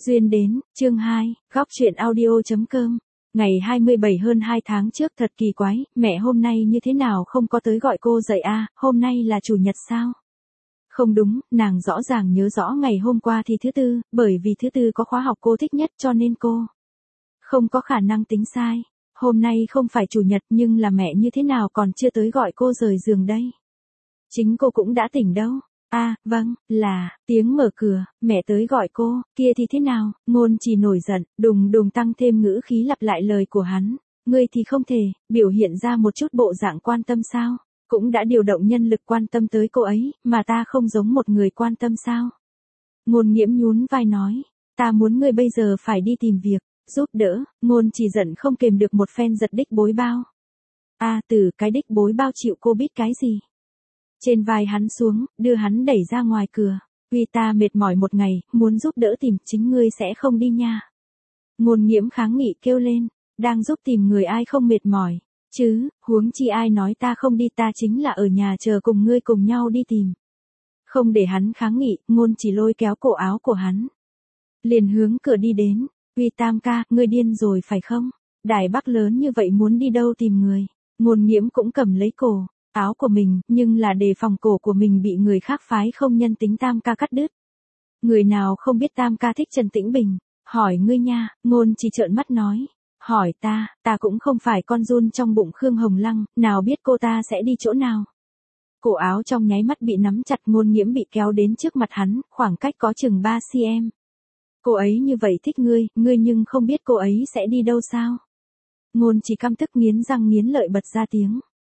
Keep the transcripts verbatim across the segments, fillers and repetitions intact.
Duyên đến, chương hai, góc truyện audio.com. Ngày hai mươi bảy hơn hai tháng trước thật kỳ quái, mẹ hôm nay như thế nào không có tới gọi cô dậy a, hôm nay là chủ nhật sao? Không đúng, nàng rõ ràng nhớ rõ ngày hôm qua thì thứ tư, bởi vì thứ tư có khóa học cô thích nhất cho nên cô không có khả năng tính sai. Hôm nay không phải chủ nhật nhưng là mẹ như thế nào còn chưa tới gọi cô rời giường đây? Chính cô cũng đã tỉnh đâu. a à, vâng, là, tiếng mở cửa, mẹ tới gọi cô, kia thì thế nào, Ngôn Chỉ nổi giận, đùng đùng tăng thêm ngữ khí lặp lại lời của hắn, ngươi thì không thể, biểu hiện ra một chút bộ dạng quan tâm sao, cũng đã điều động nhân lực quan tâm tới cô ấy, mà ta không giống một người quan tâm sao. Ngôn Nghiễm nhún vai nói, ta muốn ngươi bây giờ phải đi tìm việc, giúp đỡ, Ngôn Chỉ giận không kềm được một phen giật đích bối bao. a à, từ cái đích bối bao chịu cô biết cái gì. Trên vai hắn xuống, đưa hắn đẩy ra ngoài cửa. Vì ta mệt mỏi một ngày, muốn giúp đỡ tìm, chính ngươi sẽ không đi nha. Ngôn Nghiễm kháng nghị kêu lên, đang giúp tìm người ai không mệt mỏi. Chứ, huống chi ai nói ta không đi, ta chính là ở nhà chờ cùng ngươi cùng nhau đi tìm. Không để hắn kháng nghị, Ngôn Chỉ lôi kéo cổ áo của hắn. Liền hướng cửa đi đến. Uy Tam ca, ngươi điên rồi phải không? Đài Bắc lớn như vậy muốn đi đâu tìm người? Ngôn Nghiễm cũng cầm lấy cổ áo của mình, nhưng là đề phòng cổ của mình bị người khác phái không nhân tính Tam ca cắt đứt. Người nào không biết Tam ca thích Trần Tĩnh Bình, hỏi ngươi nha, Ngôn Chỉ trợn mắt nói, hỏi ta, ta cũng không phải con giun trong bụng Khương Hồng Lăng, nào biết cô ta sẽ đi chỗ nào. Cổ áo trong nháy mắt bị nắm chặt, Ngôn Nghiễm bị kéo đến trước mặt hắn, khoảng cách có chừng ba xăng-ti-mét. Cô ấy như vậy thích ngươi, ngươi nhưng không biết cô ấy sẽ đi đâu sao? Ngôn Chỉ căm tức nghiến răng nghiến lợi bật ra tiếng.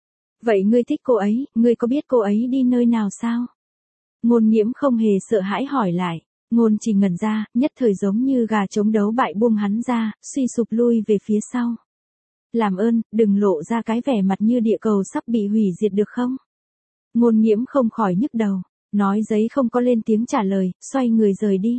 Vậy ngươi thích cô ấy, ngươi có biết cô ấy đi nơi nào sao? Ngôn Nghiễm không hề sợ hãi hỏi lại. Ngôn Chỉ ngẩn ra, nhất thời giống như gà chống đấu bại buông hắn ra, suy sụp lui về phía sau. Làm ơn, đừng lộ ra cái vẻ mặt như địa cầu sắp bị hủy diệt được không? Ngôn Nghiễm không khỏi nhức đầu, nói giấy không có lên tiếng trả lời, xoay người rời đi.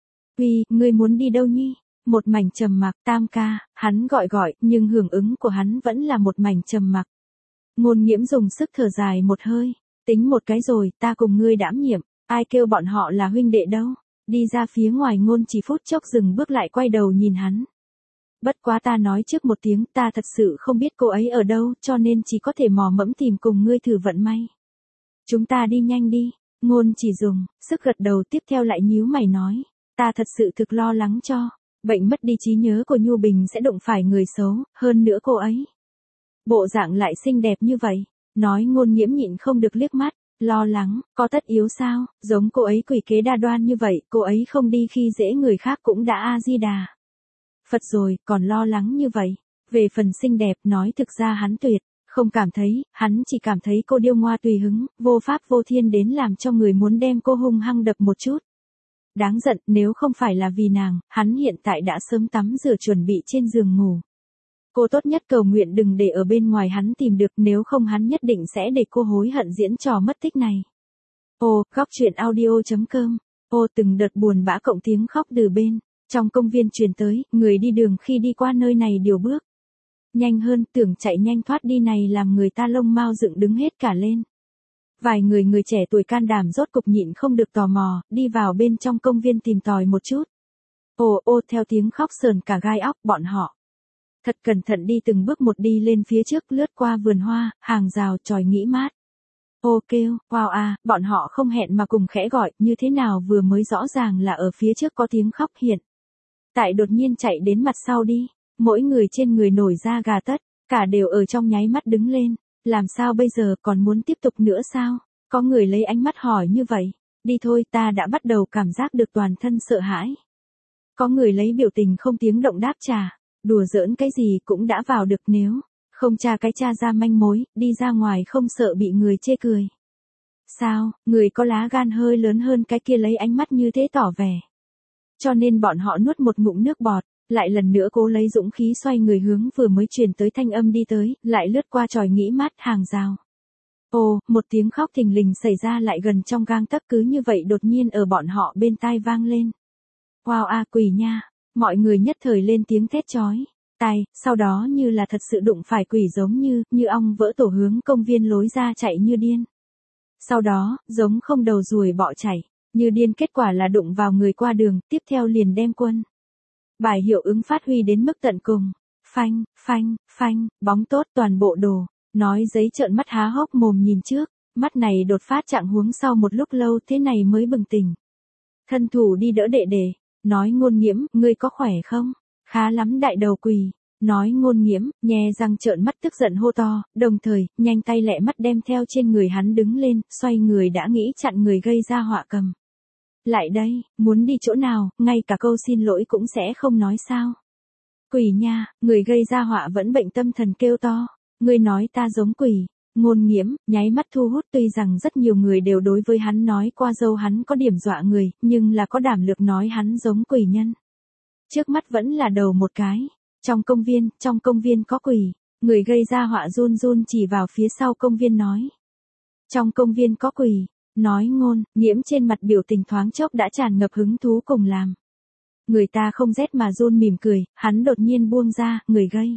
Uy, ngươi muốn đi đâu nhi? Một mảnh trầm mặc. Tam ca, hắn gọi gọi, nhưng hưởng ứng của hắn vẫn là một mảnh trầm mặc. Ngôn Nghiễm dùng sức thở dài một hơi, tính một cái rồi, ta cùng ngươi đảm nhiệm, ai kêu bọn họ là huynh đệ đâu. Đi ra phía ngoài, Ngôn Chỉ phút chốc dừng bước lại quay đầu nhìn hắn. Bất quá ta nói trước một tiếng, ta thật sự không biết cô ấy ở đâu, cho nên chỉ có thể mò mẫm tìm cùng ngươi thử vận may. Chúng ta đi nhanh đi. Ngôn Chỉ dùng sức gật đầu, tiếp theo lại nhíu mày nói, ta thật sự thực lo lắng cho bệnh mất đi trí nhớ của Nhu Bình sẽ đụng phải người xấu, hơn nữa cô ấy bộ dạng lại xinh đẹp như vậy. Nói Ngôn Nghiễm nhịn không được liếc mắt, lo lắng, có tất yếu sao, giống cô ấy quỷ kế đa đoan như vậy, cô ấy không đi khi dễ người khác cũng đã A-di-đà Phật rồi, còn lo lắng như vậy. Về phần xinh đẹp, nói thực ra hắn tuyệt không cảm thấy, hắn chỉ cảm thấy cô điêu ngoa tùy hứng, vô pháp vô thiên đến làm cho người muốn đem cô hung hăng đập một chút. Đáng giận, nếu không phải là vì nàng, hắn hiện tại đã sớm tắm rửa chuẩn bị trên giường ngủ. Cô tốt nhất cầu nguyện đừng để ở bên ngoài hắn tìm được, nếu không hắn nhất định sẽ để cô hối hận diễn trò mất tích này. Ô, góc truyện audio.com. Ô, từng đợt buồn bã cộng tiếng khóc từ bên trong công viên truyền tới, người đi đường khi đi qua nơi này điều bước nhanh hơn, tưởng chạy nhanh thoát đi này làm người ta lông mao dựng đứng hết cả lên. Vài người người trẻ tuổi can đảm rốt cục nhịn không được tò mò, đi vào bên trong công viên tìm tòi một chút. Ồ ô theo tiếng khóc sờn cả gai óc, bọn họ thật cẩn thận đi từng bước một đi lên phía trước, lướt qua vườn hoa, hàng rào, chòi nghỉ mát. Ô kêu, wow à, bọn họ không hẹn mà cùng khẽ gọi, như thế nào vừa mới rõ ràng là ở phía trước có tiếng khóc hiện tại đột nhiên chạy đến mặt sau đi. Mỗi người trên người nổi da gà tất, cả đều ở trong nháy mắt đứng lên. Làm sao bây giờ, còn muốn tiếp tục nữa sao? Có người lấy ánh mắt hỏi như vậy. Đi thôi, ta đã bắt đầu cảm giác được toàn thân sợ hãi. Có người lấy biểu tình không tiếng động đáp trả. Đùa giỡn cái gì cũng đã vào được, nếu không tra cái tra ra manh mối, đi ra ngoài không sợ bị người chê cười. Sao, người có lá gan hơi lớn hơn cái kia lấy ánh mắt như thế tỏ vẻ. Cho nên bọn họ nuốt một ngụm nước bọt. Lại lần nữa cố lấy dũng khí xoay người hướng vừa mới truyền tới thanh âm đi tới, lại lướt qua chòi nghỉ mát, hàng rào. Ồ, một tiếng khóc thình lình xảy ra lại gần trong gang tấc, cứ như vậy đột nhiên ở bọn họ bên tai vang lên. Wow a, quỷ nha, mọi người nhất thời lên tiếng thét chói tai, sau đó như là thật sự đụng phải quỷ, giống như, như ong vỡ tổ hướng công viên lối ra chạy như điên. Sau đó, giống không đầu ruồi bọ chạy, Như điên, kết quả là đụng vào người qua đường, tiếp theo liền đem quân. Bài hiệu ứng phát huy đến mức tận cùng. Phanh, phanh, phanh, bóng tốt toàn bộ đồ. Nói giấy trợn mắt há hốc mồm nhìn trước, mắt này đột phát trạng huống sau một lúc lâu thế này mới bừng tỉnh. Thân thủ đi đỡ đệ đệ, nói Ngôn Nghiễm, ngươi có khỏe không? Khá lắm đại đầu quỳ. Nói Ngôn Nghiễm, nhe răng trợn mắt tức giận hô to, đồng thời, nhanh tay lẹ mắt đem theo trên người hắn đứng lên, xoay người đã nghĩ chặn người gây ra họa cầm. Lại đây, muốn đi chỗ nào, ngay cả câu xin lỗi cũng sẽ không nói sao? Quỷ nha, người gây ra họa vẫn bệnh tâm thần kêu to, ngươi nói ta giống quỷ. Ngôn Nghiễm, nháy mắt thu hút, tuy rằng rất nhiều người đều đối với hắn nói qua dâu hắn có điểm dọa người, nhưng là có đảm lược nói hắn giống quỷ nhân. Trước mắt vẫn là đầu một cái. Trong công viên, trong công viên có quỷ. Người gây ra họa run run chỉ vào phía sau công viên nói. Trong công viên có quỷ. Nói Ngôn Nghiễm trên mặt biểu tình thoáng chốc đã tràn ngập hứng thú cùng làm. Người ta không rét mà run mỉm cười, hắn đột nhiên buông ra, người gây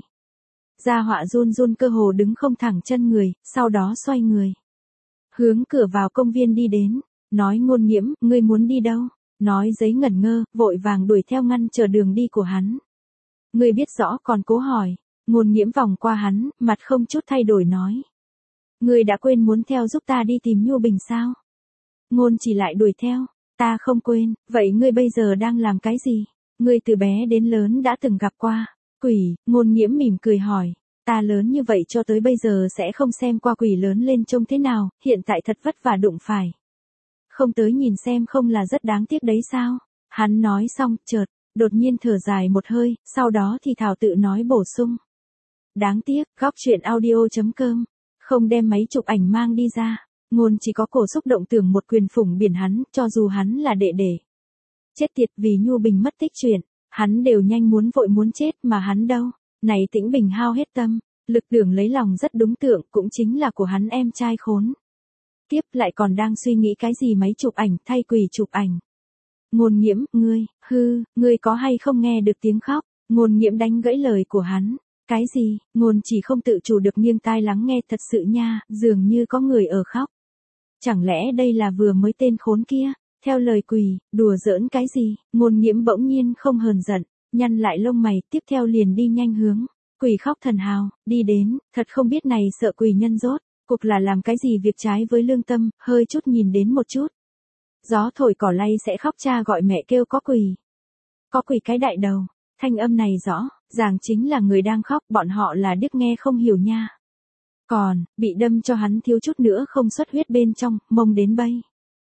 ra họa run run cơ hồ đứng không thẳng chân người, sau đó xoay người. Hướng cửa vào công viên đi đến, nói Ngôn Nghiễm, ngươi muốn đi đâu? Nói giấy ngẩn ngơ, vội vàng đuổi theo ngăn chờ đường đi của hắn. Ngươi biết rõ còn cố hỏi. Ngôn Nghiễm vòng qua hắn, mặt không chút thay đổi nói. Ngươi đã quên muốn theo giúp ta đi tìm Nhu Bình sao? Ngôn chỉ lại đuổi theo. Ta không quên, vậy ngươi bây giờ đang làm cái gì? Ngươi từ bé đến lớn đã từng gặp qua quỷ. Ngôn Nghiễm mỉm cười hỏi. Ta lớn như vậy cho tới bây giờ sẽ không xem qua quỷ lớn lên trông thế nào, hiện tại thật vất vả đụng phải. Không tới nhìn xem không là rất đáng tiếc đấy sao? Hắn nói xong, chợt, đột nhiên thở dài một hơi, sau đó thì thảo tự nói bổ sung. Đáng tiếc, góc truyện audio chấm com, không đem máy chụp ảnh mang đi ra. Ngôn chỉ có cổ xúc động tưởng một quyền phủng biển hắn, cho dù hắn là đệ đệ. Chết tiệt, vì Nhu Bình mất tích chuyện, hắn đều nhanh muốn vội muốn chết mà hắn đâu. Này Tĩnh Bình hao hết tâm, lực tưởng lấy lòng rất đúng tượng, cũng chính là của hắn em trai khốn. Tiếp lại còn đang suy nghĩ cái gì máy chụp ảnh thay quỷ chụp ảnh. Ngôn Nghiễm, ngươi, hư, ngươi có hay không nghe được tiếng khóc? Ngôn Nghiễm đánh gãy lời của hắn. Cái gì? Ngôn chỉ không tự chủ được nghiêng tai lắng nghe, thật sự nha, dường như có người ở khóc. Chẳng lẽ đây là vừa mới tên khốn kia? Theo lời quỷ, đùa giỡn cái gì? Ngôn Nghiễm bỗng nhiên không hờn giận, nhăn lại lông mày, tiếp theo liền đi nhanh hướng quỷ khóc thần hào, đi đến, thật không biết này sợ quỷ nhân rốt, cục là làm cái gì việc trái với lương tâm, hơi chút nhìn đến một chút. Gió thổi cỏ lay sẽ khóc, cha gọi mẹ kêu có quỷ. Có quỷ cái đại đầu, thanh âm này rõ, ràng chính là người đang khóc, bọn họ là điếc nghe không hiểu nha. Còn, bị đâm cho hắn thiếu chút nữa không xuất huyết bên trong, mông đến bây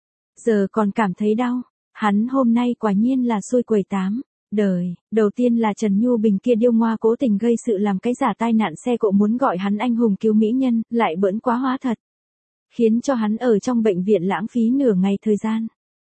giờ còn cảm thấy đau. Hắn hôm nay quả nhiên là xui quẩy tám đời. Đầu tiên là Trần Nhu Bình kia điêu ngoa cố tình gây sự làm cái giả tai nạn xe cộ muốn gọi hắn anh hùng cứu mỹ nhân, lại bỡn quá hóa thật. Khiến cho hắn ở trong bệnh viện lãng phí nửa ngày thời gian.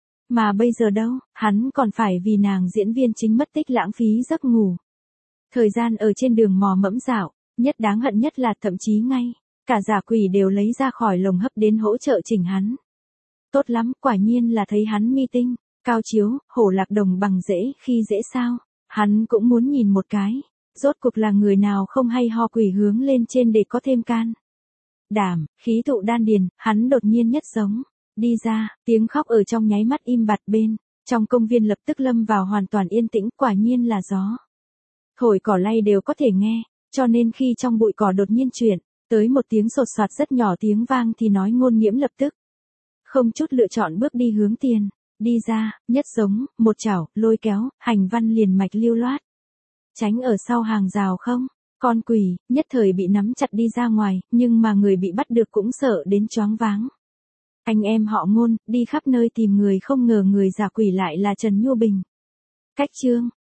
Mà bây giờ đâu, hắn còn phải vì nàng diễn viên chính mất tích lãng phí giấc ngủ. Thời gian ở trên đường mò mẫm dạo, nhất đáng hận nhất là thậm chí ngay, cả giả quỷ đều lấy ra khỏi lồng hấp đến hỗ trợ chỉnh hắn. Tốt lắm, quả nhiên là thấy hắn mi tinh, cao chiếu, hổ lạc đồng bằng dễ khi dễ sao. Hắn cũng muốn nhìn một cái, rốt cuộc là người nào không hay ho quỷ hướng lên trên để có thêm can đảm, khí tụ đan điền, hắn đột nhiên nhất giống. Đi ra, tiếng khóc ở trong nháy mắt im bặt bên, trong công viên lập tức lâm vào hoàn toàn yên tĩnh, quả nhiên là gió. Thổi cỏ lay đều có thể nghe, cho nên khi trong bụi cỏ đột nhiên chuyển, tới một tiếng sột soạt rất nhỏ tiếng vang thì nói Ngôn Nghiễm lập tức. Không chút lựa chọn bước đi hướng tiền, đi ra, nhất giống, một chảo, lôi kéo, hành văn liền mạch lưu loát. Tránh ở sau hàng rào không, con quỷ, nhất thời bị nắm chặt đi ra ngoài, nhưng mà người bị bắt được cũng sợ đến choáng váng. Anh em họ Ngôn, đi khắp nơi tìm người, không ngờ người giả quỷ lại là Trần Nhu Bình. Cách chương